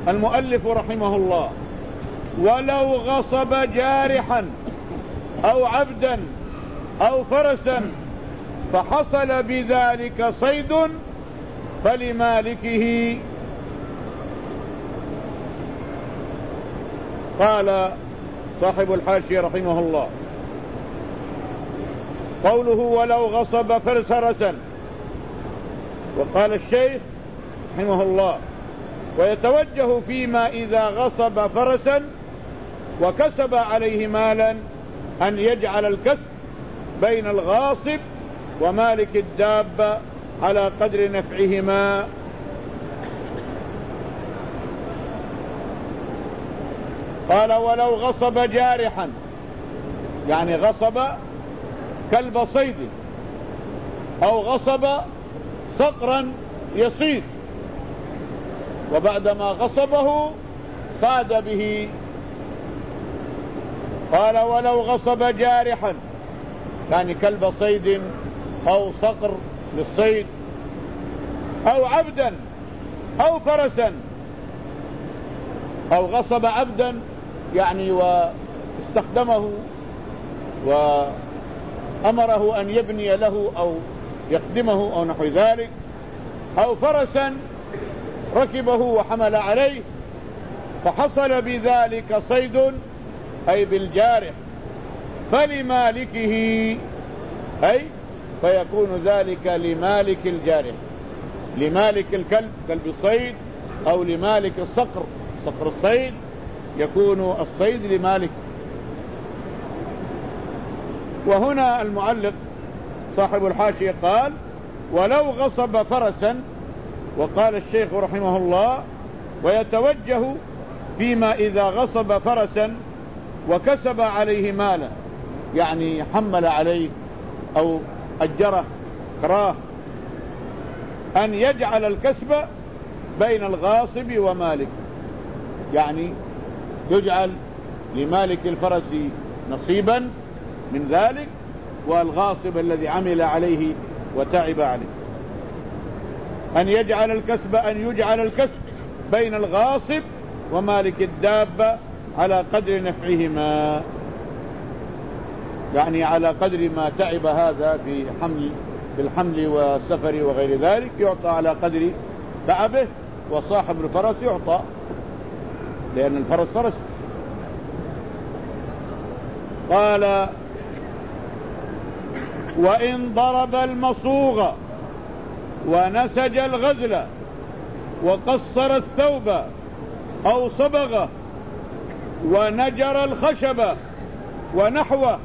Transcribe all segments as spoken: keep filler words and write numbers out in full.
المؤلف رحمه الله: ولو غصب جارحا أو عبدا أو فرسا فحصل بذلك صيد فلمالكه. قال صاحب الحاشية رحمه الله: قوله ولو غصب فرسا، وقال الشيخ رحمه الله: ويتوجه فيما إذا غصب فرسا وكسب عليه مالا أن يجعل الكسب بين الغاصب ومالك الدابة على قدر نفعهما. قال: ولو غصب جارحا، يعني غصب كلب صيد، أو غصب صقرا يصيد، وبعدما غصبه صاد به. قال: ولو غصب جارحا، يعني كلب صيد أو صقر للصيد، أو عبدا أو فرسا، أو غصب عبدا يعني واستخدمه وأمره أن يبني له أو يخدمه أو نحو ذلك، أو فرسا ركبه وحمل عليه، فحصل بذلك صيد أي بالجارح فلمالكه، أي فيكون ذلك لمالك الجارح، لمالك الكلب كلب الصيد، أو لمالك الصقر صقر الصيد، يكون الصيد لمالك. وهنا المعلق صاحب الحاشية قال: ولو غصب فرسا، وقال الشيخ رحمه الله: ويتوجه فيما إذا غصب فرسا وكسب عليه مالا، يعني حمل عليه أو أجره كراه، أن يجعل الكسب بين الغاصب ومالك، يعني يجعل لمالك الفرس نصيبا من ذلك، والغاصب الذي عمل عليه وتعب عليه، أن يجعل الكسب أن يجعل الكسب بين الغاصب ومالك الدابة على قدر نفعهما، يعني على قدر ما تعب هذا في حمل في الحمل والسفر وغير ذلك يعطى على قدر تعبه، وصاحب الفرس يعطى لأن الفرس فرس. قال: وإن ضرب المصوغ ونسج الغزل وقصر الثوب أو صبغه ونجر الخشب ونحوه،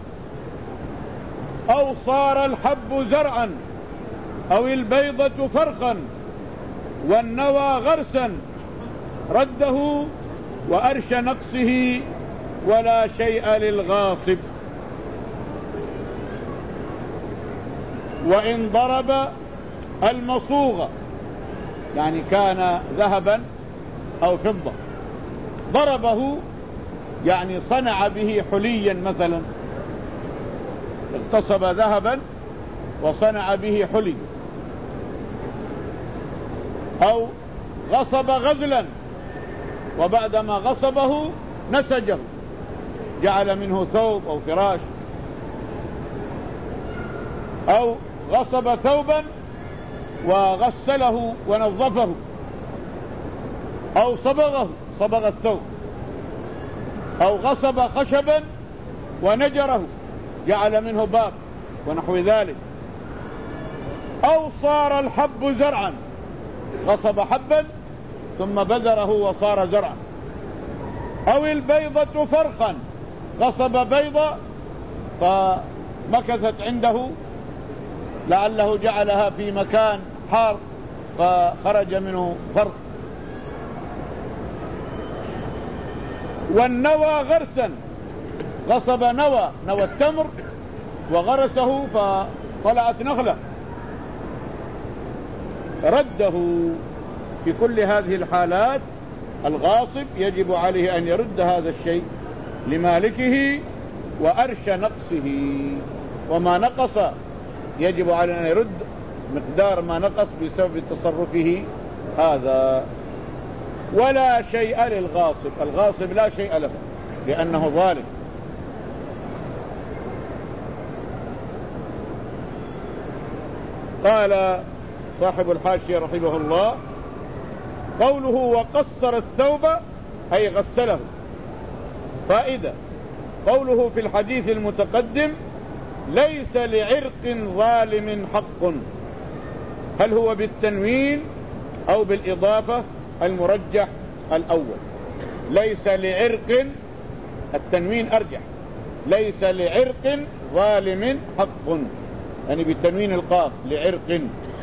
أو صار الحب زرعا أو البيضة فرخا والنوى غرسا، رده وأرش نقصه ولا شيء للغاصب. وإن ضرب المصوغ، يعني كان ذهبا أو فضة، ضربه يعني صنع به حليا، مثلا اغتصب ذهبا وصنع به حلي، أو غصب غزلا وبعدما غصبه نسجه، جعل منه ثوب أو فراش، أو غصب ثوبا وغسله ونظفه، أو صبغه صبغ الثوب، أو غصب خشبا ونجره جعل منه باب ونحو ذلك، أو صار الحب زرعا، غصب حبا ثم بذره وصار زرعا، أو البيضة فرخا، غصب بيضة فمكثت عنده لعله جعلها في مكان حار فخرج منه فرخ، والنوى غرسا، غصب نوى نوى التمر وغرسه فطلعت نخلة، رده. في كل هذه الحالات الغاصب يجب عليه أن يرد هذا الشيء لمالكه وأرش نقصه، وما نقص يجب عليه أن يرد مقدار ما نقص بسبب تصرفه هذا. ولا شيء للغاصب. الغاصب لا شيء له لأنه ظالم. قال صاحب الحاشية رحمه الله: قوله وقصر الثوب أي غسله. فائدة: قوله في الحديث المتقدم: ليس لعرق ظالم حق، هل هو بالتنوين أو بالإضافة؟ المرجح الأول. ليس لعرق، التنوين أرجح. ليس لعرق ظالم حق، يعني بالتنوين القاف لعرق.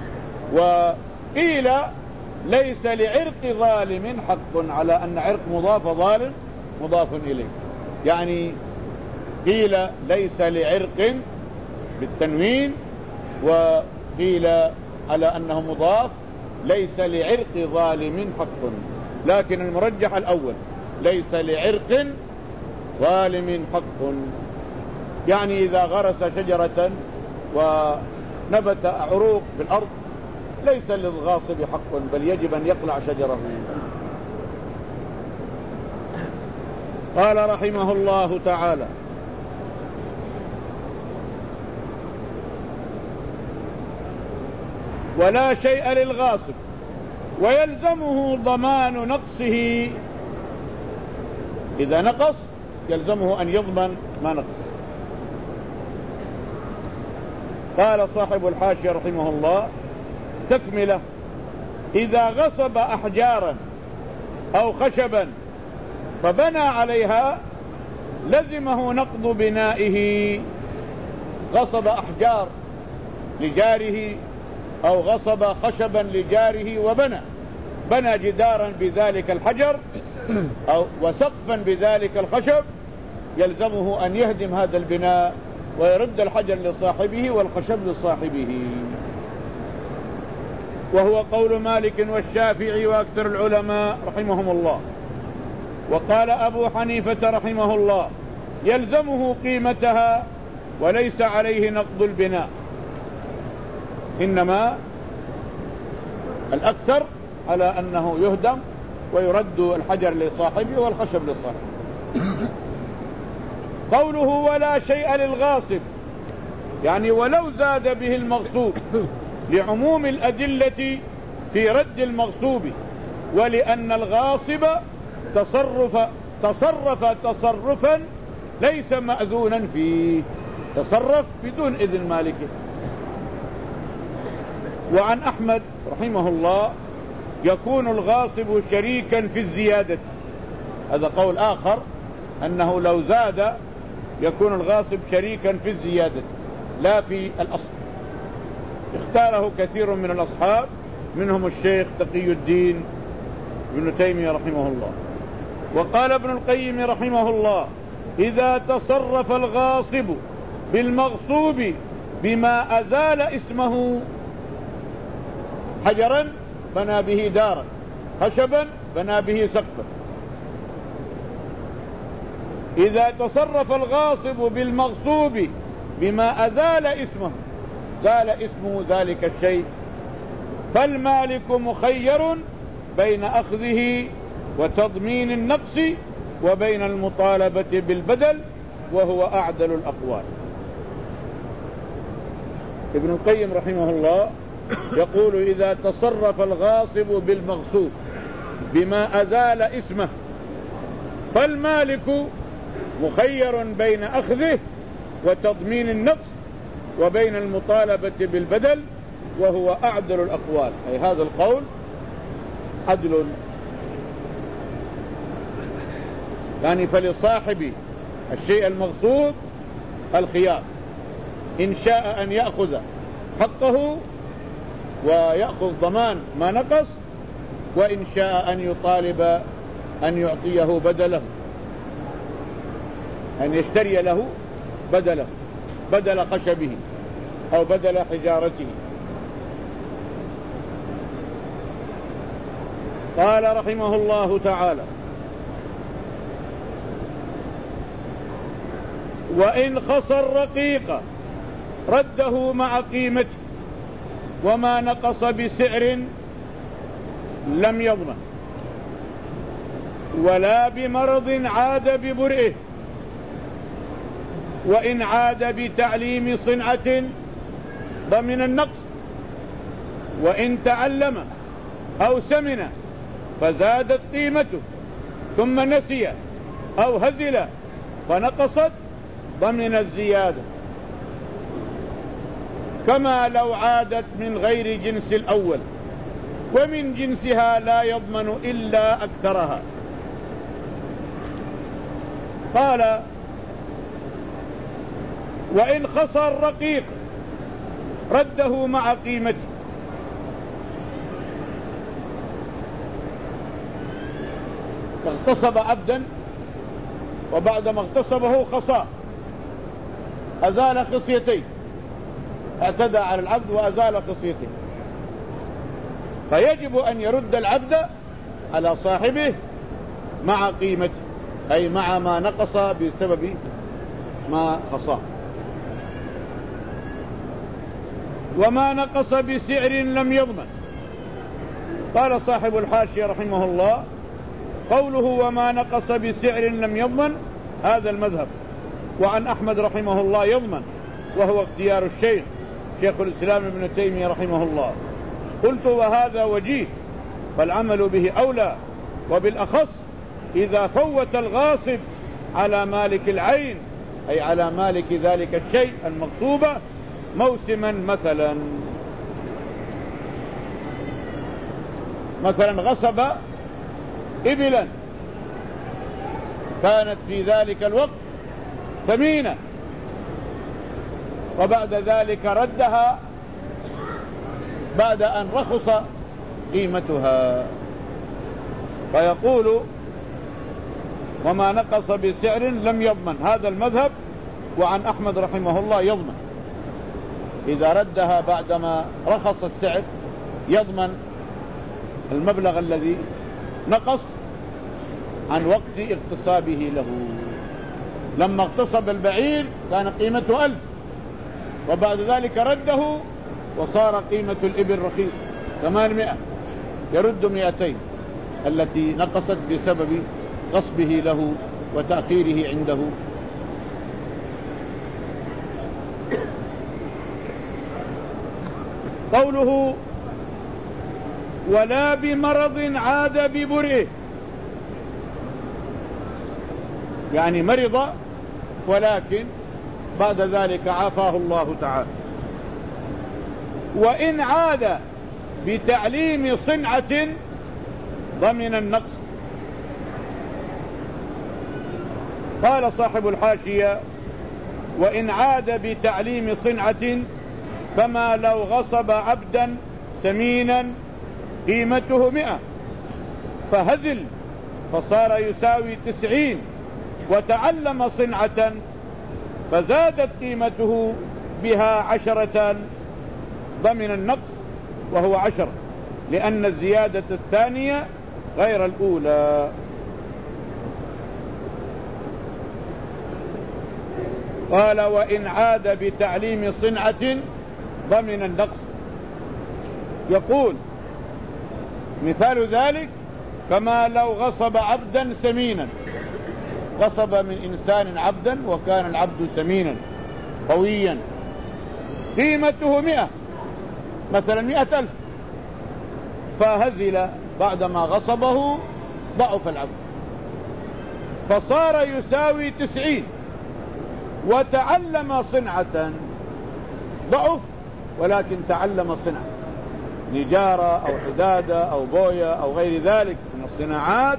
وقيل ليس لعرق ظالم حق، على أن عرق مضاف ظالم مضاف إليه. يعني قيل ليس لعرق بالتنوين، وقيل على أنه مضاف ليس لعرق ظالم حق، لكن المرجح الأول: ليس لعرق ظالم حق. يعني إذا غرس شجرة ونبت عروق في الأرض ليس للغاصب حق، بل يجب أن يقلع شجره. قال رحمه الله تعالى: ولا شيء للغاصب ويلزمه ضمان نقصه. إذا نقص يلزمه أن يضمن ما نقص. قال صاحب الحاشية رحمه الله تكملة: إذا غصب أحجارا أو خشبا فبنى عليها لزمه نقض بنائه. غصب أحجار لجاره أو غصب خشبا لجاره وبنى بنى جدارا بذلك الحجر أو وسقفا بذلك الخشب، يلزمه أن يهدم هذا البناء ويرد الحجر لصاحبه والخشب لصاحبه. وهو قول مالك والشافعي وأكثر العلماء رحمهم الله. وقال أبو حنيفة رحمه الله: يلزمه قيمتها وليس عليه نقض البناء، إنما الأكثر على أنه يهدم ويرد الحجر لصاحبه والخشب لصاحبه. قوله ولا شيء للغاصب، يعني ولو زاد به المغصوب، لعموم الأدلة في رد المغصوب، ولأن الغاصب تصرف تصرف تصرفا ليس مأذونا فيه، تصرف بدون إذن مالكه. وعن أحمد رحمه الله: يكون الغاصب شريكا في الزيادة. هذا قول آخر، أنه لو زاد يكون الغاصب شريكا في الزيادة لا في الأصل. اختاره كثير من الأصحاب، منهم الشيخ تقي الدين ابن تيمية رحمه الله. وقال ابن القيم رحمه الله: إذا تصرف الغاصب بالمغصوب بما أزال اسمه، حجرا بنى به دارا، خشبا بنى به سقفا. إذا تصرف الغاصب بالمغصوب بما أزال اسمه، زال اسمه ذلك الشيء، فالمالك مخير بين أخذه وتضمين النقص وبين المطالبة بالبدل، وهو أعدل الأقوال. ابن القيم رحمه الله يقول: إذا تصرف الغاصب بالمغصوب بما أزال اسمه، فالمالك مخير بين أخذه وتضمين النقص وبين المطالبة بالبدل، وهو أعدل الأقوال. أي هذا القول عدل، يعني فلصاحب الشيء المغصوب الخيار، إن شاء أن يأخذ حقه ويأخذ ضمان ما نقص، وإن شاء أن يطالب أن يعطيه بدله، أن يشتري له بدله، بدل خشبه أو بدل حجارته. قال رحمه الله تعالى: وإن خص الرقيق رده مع قيمته، وما نقص بسعر لم يضمن. ولا بمرض عاد ببرئه، وإن عاد بتعليم صنعة ضمن النقص، وإن تعلم أو سمن فزادت قيمته ثم نسي أو هزل فنقصت ضمن الزيادة، كما لو عادت من غير جنس الأول ومن جنسها لا يضمن إلا أكثرها. قال: وإن خسر الرقيق رده مع قيمته. اغتصب عبدا وبعدما اغتصبه خصاه، أزال خصيتين، اعتدى على العبد وأزال خصيتين، فيجب أن يرد العبد على صاحبه مع قيمته، أي مع ما نقص بسبب ما خصاه. وما نقص بسعر لم يضمن. قال صاحب الحاشية رحمه الله: قوله وما نقص بسعر لم يضمن هذا المذهب، وعن أحمد رحمه الله يضمن، وهو اختيار الشيخ شيخ الإسلام ابن تيمية رحمه الله. قلت: وهذا وجيه، فالعمل به أولى، وبالأخص إذا فوت الغاصب على مالك العين، أي على مالك ذلك الشيء المغصوب موسما. مثلا مثلا غصب إبلا كانت في ذلك الوقت ثمينة، وبعد ذلك ردها بعد أن رخص قيمتها، فيقول: وما نقص بسعر لم يضمن. هذا المذهب، وعن أحمد رحمه الله يضمن، إذا ردها بعدما رخص السعر يضمن المبلغ الذي نقص عن وقت اغتصابه له. لما اغتصب البعير كان قيمته ألف، وبعد ذلك رده وصار قيمة الإبل رخيص ثمانمائة، يرد مئتين التي نقصت بسبب غصبه له وتأخيره عنده. قوله: ولا بمرض عاد ببرئه، يعني مرض ولكن بعد ذلك عافاه الله تعالى. وإن عاد بتعليم صنعة ضمن النقص. قال صاحب الحاشية: وإن عاد بتعليم صنعة كما لو غصب عبدا سمينا قيمته مئة فهزل فصار يساوي تسعين، وتعلم صنعة فزادت قيمته بها عشرة ضمن النقص وهو عشر، لأن الزيادة الثانية غير الأولى. قال: وإن عاد بتعليم صنعة ضمن النقص. يقول: مثال ذلك كما لو غصب عبدا سمينا، غصب من إنسان عبدا وكان العبد سمينا قويا، قيمته مئة مثلا مئة ألف، فهزل بعدما غصبه ضعف العبد فصار يساوي تسعين، وتعلم صنعة، ضعف ولكن تعلم صنعة نجارة أو حدادة أو بوية أو غير ذلك من الصناعات،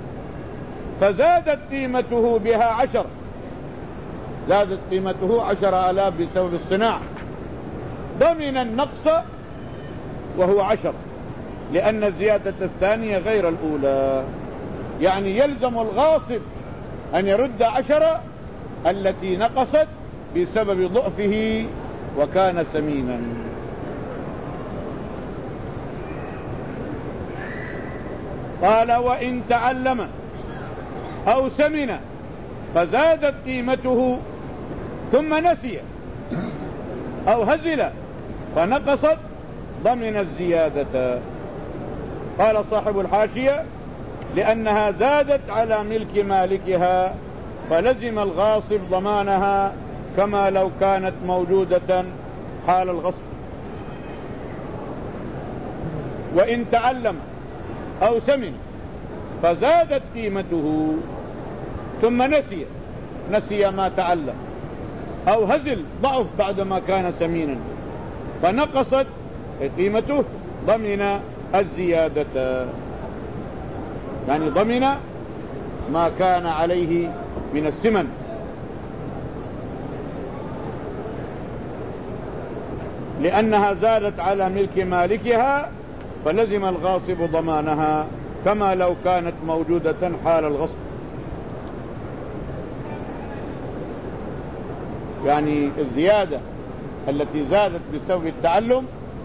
فزادت قيمته بها عشر، زادت قيمته عشر آلاف بسبب الصناعة ضمن النقص وهو عشر، لأن الزيادة الثانية غير الأولى. يعني يلزم الغاصب أن يرد عشرة التي نقصت بسبب ضعفه وكان سمينا. قال: وإن تعلم أو سمن فزادت قيمته ثم نسي أو هزل فنقصت ضمن الزيادة. قال صاحب الحاشية: لأنها زادت على ملك مالكها، فلزم الغاصب ضمانها كما لو كانت موجودة حال الغصب. وإن تعلم أو سمن فزادت قيمته ثم نسي نسي ما تعلم، أو هزل ضعف بعدما كان سمينا فنقصت قيمته، ضمن الزيادة، يعني ضمن ما كان عليه من السمن. لأنها زادت على ملك مالكها فلزم الغاصب ضمانها كما لو كانت موجودة حال الغصب. يعني الزيادة التي زادت بسبب التعلم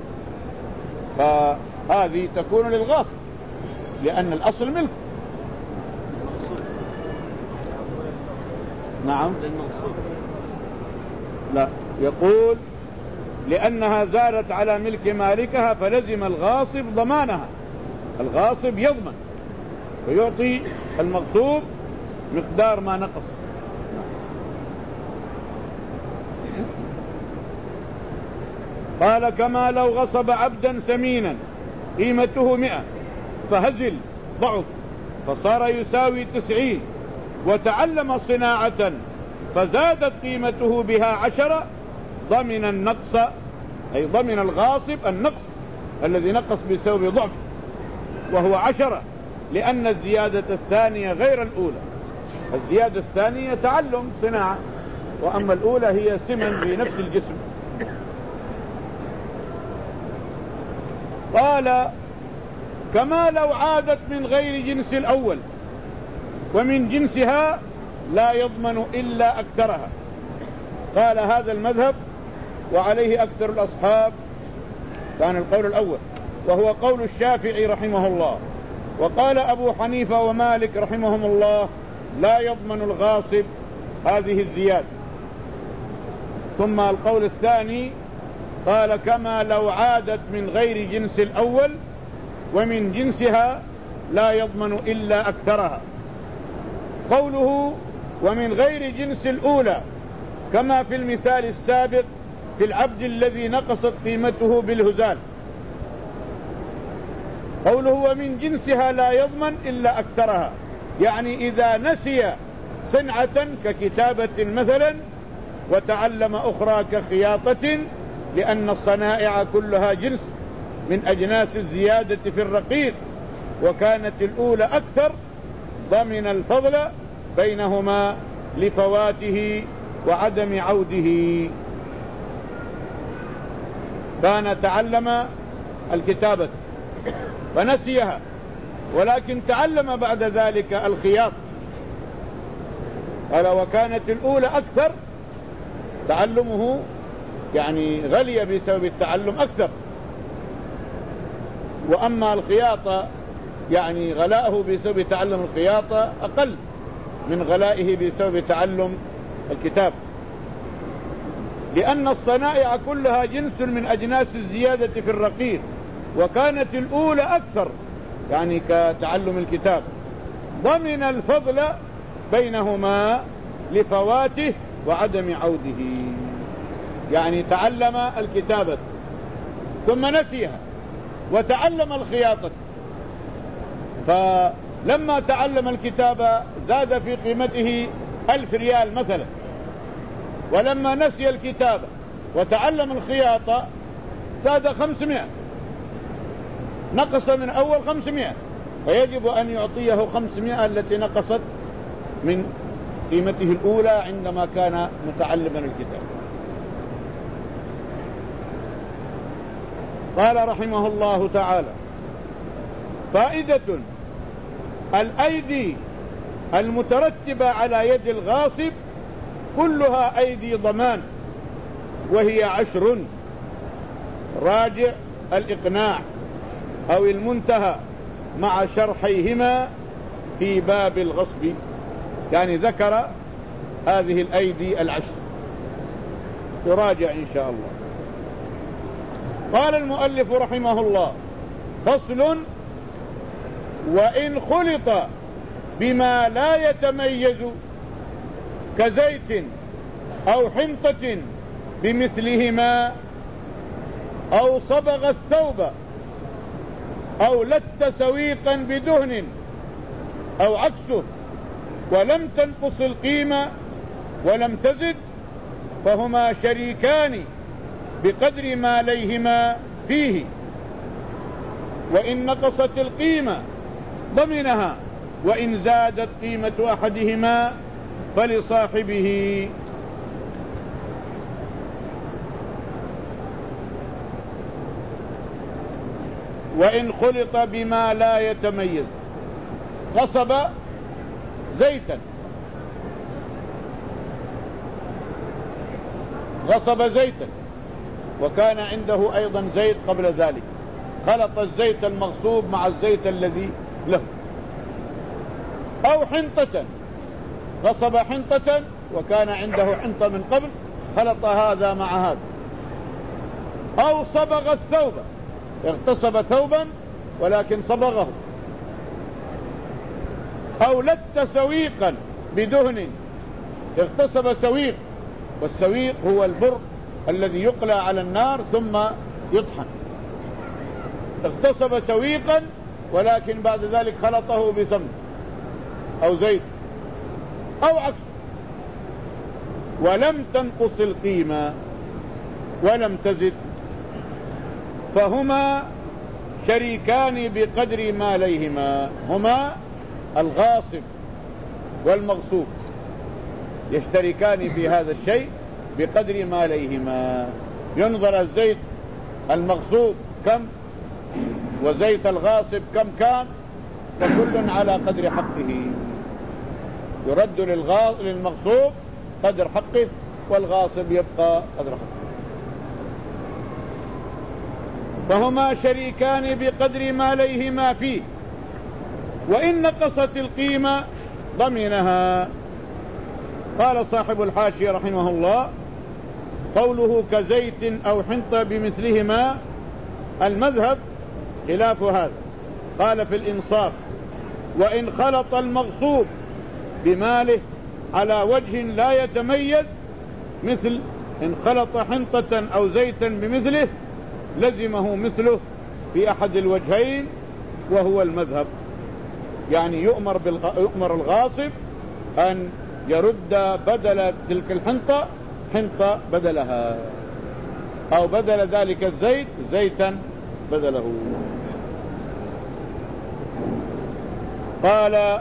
فهذه تكون للغاصب لأن الأصل ملك. نعم، لا، يقول لأنها زادت على ملك مالكها فلزم الغاصب ضمانها. الغاصب يضمن ويعطي المغصوب مقدار ما نقص. قال كما لو غصب عبدا سمينا قيمته مئة فهزل ضعف فصار يساوي تسعين، وتعلم صناعة فزادت قيمته بها عشرة، ضمن النقص، أي ضمن الغاصب النقص الذي نقص بسبب ضعف وهو عشرة، لأن الزيادة الثانية غير الأولى. الزيادة الثانية تعلم صناعة، وأما الأولى هي سمن في نفس الجسم. قال كما لو عادت من غير جنس الأول ومن جنسها لا يضمن إلا أكثرها. قال هذا المذهب وعليه أكثر الأصحاب كان القول الأول، وهو قول الشافعي رحمه الله. وقال أبو حنيفة ومالك رحمهم الله لا يضمن الغاصب هذه الزيادة. ثم القول الثاني قال كما لو عادت من غير جنس الأول ومن جنسها لا يضمن إلا أكثرها. قوله ومن غير جنس الأولى كما في المثال السابق في العبد الذي نقصت قيمته بالهزال. قوله ومن جنسها لا يضمن إلا أكثرها، يعني إذا نسي صنعة ككتابة مثلا وتعلم أخرى كخياطة، لأن الصنائع كلها جنس من أجناس الزيادة في الرقيق، وكانت الأولى أكثر، ضمن الفضل بينهما لفواته وعدم عوده. كان تعلم الكتابة فنسيها، ولكن تعلم بعد ذلك الخياط، قال وكانت الأولى أكثر، تعلمه يعني غلي بسبب التعلم أكثر، وأما الخياطة يعني غلاءه بسبب تعلم الخياطة أقل من غلائه بسبب تعلم الكتاب، لأن الصنائع كلها جنس من أجناس الزيادة في الرقيق، وكانت الأولى أكثر يعني كتعلم الكتاب، ضمن الفضل بينهما لفواته وعدم عوده. يعني تعلم الكتابة ثم نسيها وتعلم الخياطة، فلما تعلم الكتابة زاد في قيمته ألف ريال مثلا، ولما نسي الكتابة وتعلم الخياطة زاد خمسمائة، نقص من أول خمسمائة، فيجب أن يعطيه خمسمائة التي نقصت من قيمته الأولى عندما كان متعلما الكتاب. قال رحمه الله تعالى فائدة: الأيدي المترتبة على يد الغاصب كلها أيدي ضمان، وهي عشر. راجع الإقناع أو المنتهى مع شرحيهما في باب الغصب، يعني ذكر هذه الأيدي العشر، يراجع إن شاء الله. قال المؤلف رحمه الله: فصل: وإن خلط بما لا يتميز كزيت أو حنطة بمثلهما، أو صبغ الثوب، أو لت سويقا بدهن أو عكسه، ولم تنقص القيمة ولم تزد، فهما شريكان بقدر ما عليهما فيه. وإن نقصت القيمة ضمنها، وإن زادت قيمة أحدهما فلصاحبه. وإن خلط بما لا يتميز، غصب زيتا غصب زيتا وكان عنده أيضا زيت قبل ذلك، خلط الزيت المغصوب مع الزيت الذي له. أو حنطة، غصب حنطة وكان عنده حنطة من قبل، خلط هذا مع هذا. أو صبغ الثوب، اغتصب ثوبا ولكن صبغه. أو لت سويقا بدهن، اغتصب سويق، والسويق هو البر الذي يقلى على النار ثم يطحن. اغتصب سويقا ولكن بعد ذلك خلطه بسمن أو زيت أو عكس، ولم تنقص القيمة ولم تزد، فهما شريكان بقدر ما عليهما. هما الغاصب والمغصوب يشتركان في هذا الشيء بقدر ما عليهما. ينظر الزيت المغصوب كم وزيت الغاصب كم كان، فكل على قدر حقه، يرد للمغصوب قدر حقه والغاصب يبقى قدر حقه. فهما شريكان بقدر ما عليهما فيه، وإن نقصت القيمة ضمنها. قال صاحب الحاشية رحمه الله: قوله كزيت أو حنطة بمثلهما، المذهب خلاف هذا. قال في الإنصاف: وإن خلط المغصوب بماله على وجه لا يتميز، مثل إن خلط حنطة أو زيتا بمثله لزمه مثله في أحد الوجهين، وهو المذهب. يعني يؤمر, بالغ... يؤمر الغاصب أن يرد بدل تلك الحنطة حنطة بدلها، أو بدل ذلك الزيت زيتا بدله. قال: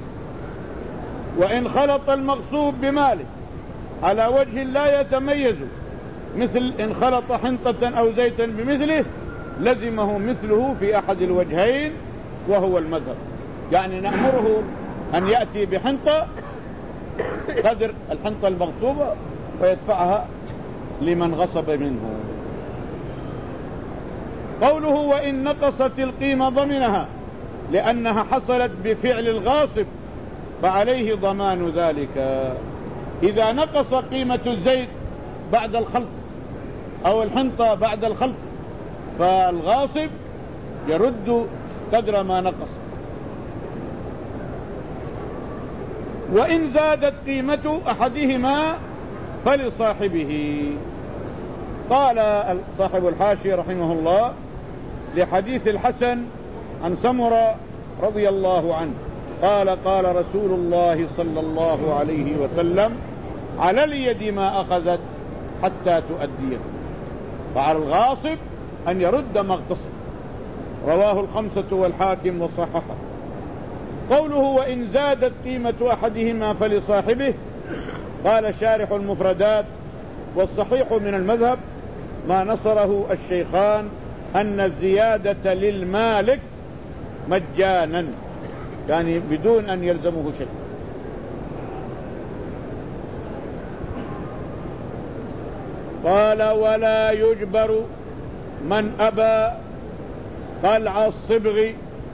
وإن خلط المغصوب بماله على وجه لا يتميز، مثل إن خلط حنطة أو زيتا بمثله لزمه مثله في أحد الوجهين، وهو المذهب. يعني نأمره أن يأتي بحنطة قدر الحنطة المغصوبة ويدفعها لمن غصب منه. قوله: وإن نقصت القيمة ضمنها، لأنها حصلت بفعل الغاصب فعليه ضمان ذلك. إذا نقص قيمة الزيت بعد الخلط أو الحنطة بعد الخلط، فالغاصب يرد قدر ما نقص. وإن زادت قيمة أحدهما فلصاحبه. قال صاحب الحاشية رحمه الله: لحديث الحسن عن سمرة رضي الله عنه قال: قال رسول الله صلى الله عليه وسلم: على اليد ما أخذت حتى تؤديه. فعلى الغاصب أن يرد ما اغتصب. رواه الخمسة والحاكم وصححه. قوله: وإن زادت قيمة أحدهما فلصاحبه، قال شارح المفردات: والصحيح من المذهب ما نصره الشيخان أن الزيادة للمالك مجانا، يعني بدون أن يلزمه شيء. قال: ولا يجبر من أبى قلع الصبغ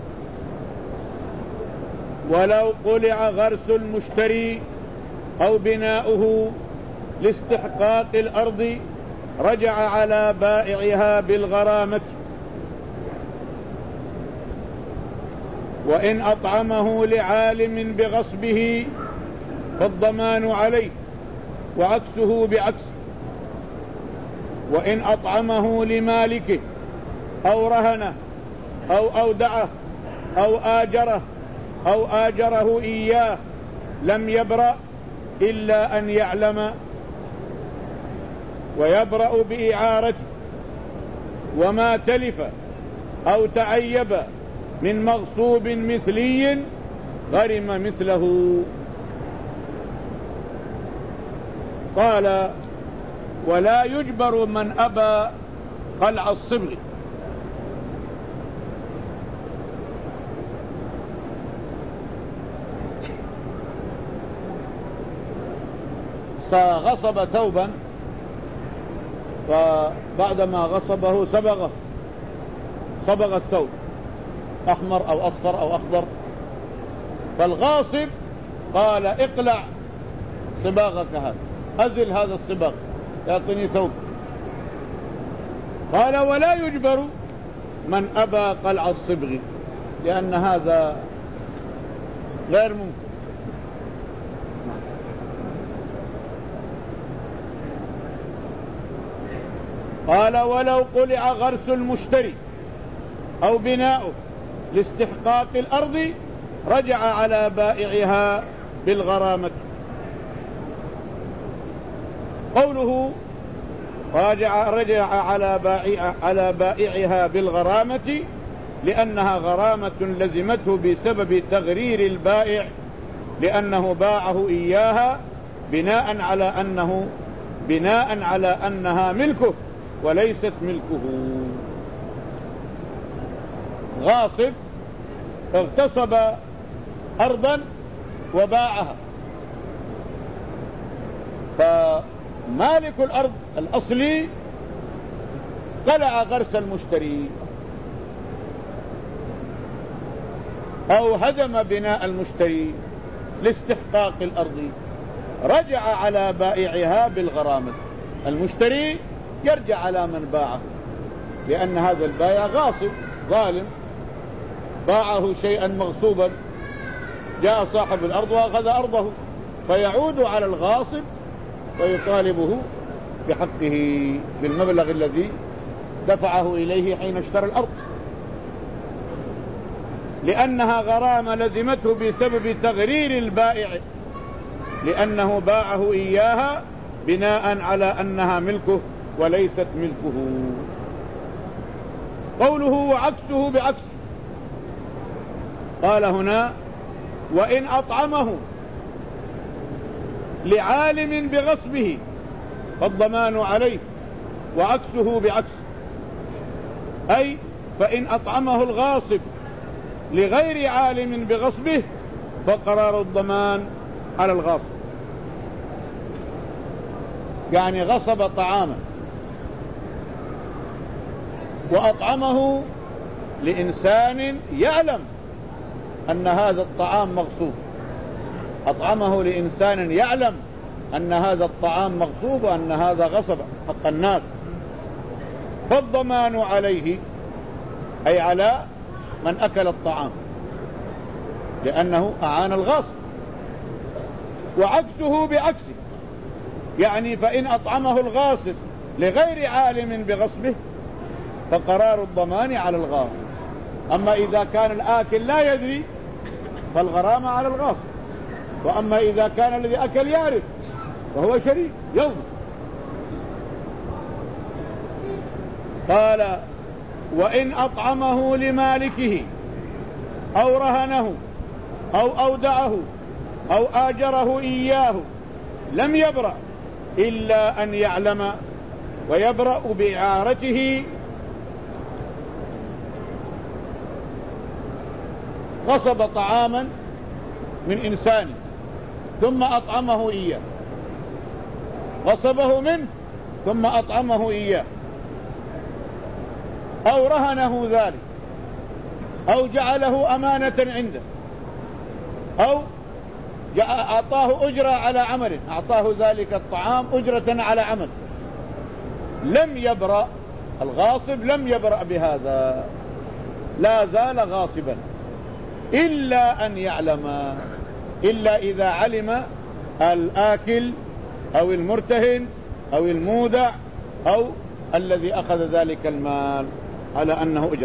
ولو قلع غرس المشتري أو بناؤه لاستحقاق الأرض، رجع على بائعها بالغرامة. وإن أطعمه لعالم بغصبه فالضمان عليه وعكسه بعكس. وإن أطعمه لمالكه أو رهنه أو أودعه أو آجره أو آجره إياه لم يبرأ إلا أن يعلم ويبرأ بإعارته. وما تلف أو تعيب من مغصوب مثلي غرم مثله. قال: ولا يجبر من أبى قلع الصبغ. فغصب ثوبا، فبعدما غصبه صبغه صبغ الثوب أحمر أو أصفر أو أخضر، فالغاصب قال: اقلع صباغك هذا، أزل هذا الصباغ، يعطيني ثوب. قال: ولا يجبر من أبى قلع الصبغ، لأن هذا غير ممكن. قال: ولو قلع غرس المشتري أو بناؤه لاستحقاق الأرض رجع على بائعها بالغرامة. قوله رجع, رجع على, بائع على بائعها بالغرامة لأنها غرامة لزمته بسبب تغرير البائع، لأنه باعه إياها بناء على أنه بناء على أنها ملكه وليست ملكه. غاصب اغتصب أرضا وباعها، فمالك الأرض الأصلي قلع غرس المشتري أو هدم بناء المشتري لاستحقاق الأرض، رجع على بائعها بالغرامة. المشتري يرجع على من باعه، لأن هذا البائع غاصب ظالم، باعه شيئا مغصوبا، جاء صاحب الأرض وأخذ أرضه، فيعود على الغاصب ويطالبه بحقه بالمبلغ الذي دفعه إليه حين اشترى الأرض، لأنها غرامة لزمته بسبب تغرير البائع، لأنه باعه إياها بناء على أنها ملكه وليست ملكه. قوله وعكسه بعكس، قال هنا: وإن أطعمه لعالم بغصبه فالضمان عليه وعكسه بعكس، أي فإن أطعمه الغاصب لغير عالم بغصبه فقرار الضمان على الغاصب. يعني غصب طعاما وأطعمه لإنسان يعلم أن هذا الطعام مغصوب، أطعمه لإنسان يعلم أن هذا الطعام مغصوب وأن هذا غصب حق الناس، فالضمان عليه أي على من أكل الطعام، لأنه أعان الغاصب. وعكسه بعكسه، يعني فإن أطعمه الغاصب لغير عالم بغصبه فقرار الضمان على الغاصب. أما إذا كان الآكل لا يدري فالغرامة على الغاصب، وأما إذا كان الذي أكل يعرف وهو شريك يوم. قال: وإن أطعمه لمالكه أو رهنه أو أودعه أو آجره إياه لم يبرأ إلا أن يعلم ويبرأ بإعارته. غصب طعاما من إنسان ثم أطعمه إياه، غصبه منه ثم أطعمه إياه، أو رهنه ذلك، أو جعله أمانة عنده، أو أعطاه أجرة على عمل، أعطاه ذلك الطعام أجرة على عمل، لم يبرأ الغاصب، لم يبرأ بهذا، لا زال غاصبا. إلا أن يعلم، إلا إذا علم الآكل أو المرتهن أو المودع أو الذي أخذ ذلك المال على أنه أجر.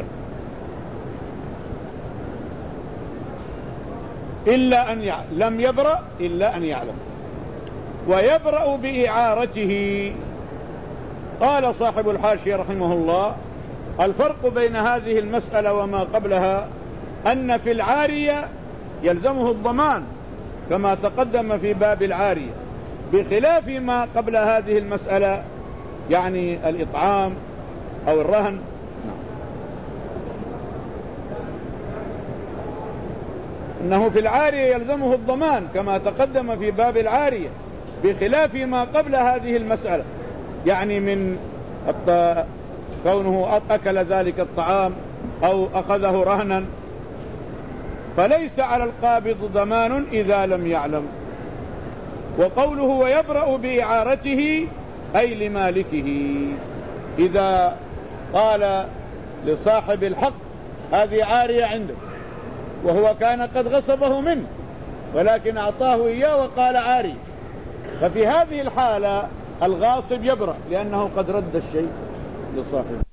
إلا أن يعلم، لم يبرأ إلا أن يعلم. ويبرأ بإعارته. قال صاحب الحاشية رحمه الله: الفرق بين هذه المسألة وما قبلها أن في العارية يلزمه الضمان كما تقدم في باب العارية، بخلاف ما قبل هذه المسألة يعني الإطعام أو الرهن. إنه في العارية يلزمه الضمان كما تقدم في باب العارية، بخلاف ما قبل هذه المسألة، يعني من كونه أكل ذلك الطعام أو أخذه رهنا، فليس على القابض ضمان إذا لم يعلم. وقوله ويبرأ بإعارته أي لمالكه، إذا قال لصاحب الحق هذه عارية عندك وهو كان قد غصبه منه ولكن أعطاه إياه وقال عاري، ففي هذه الحالة الغاصب يبرأ لأنه قد رد الشيء لصاحبه.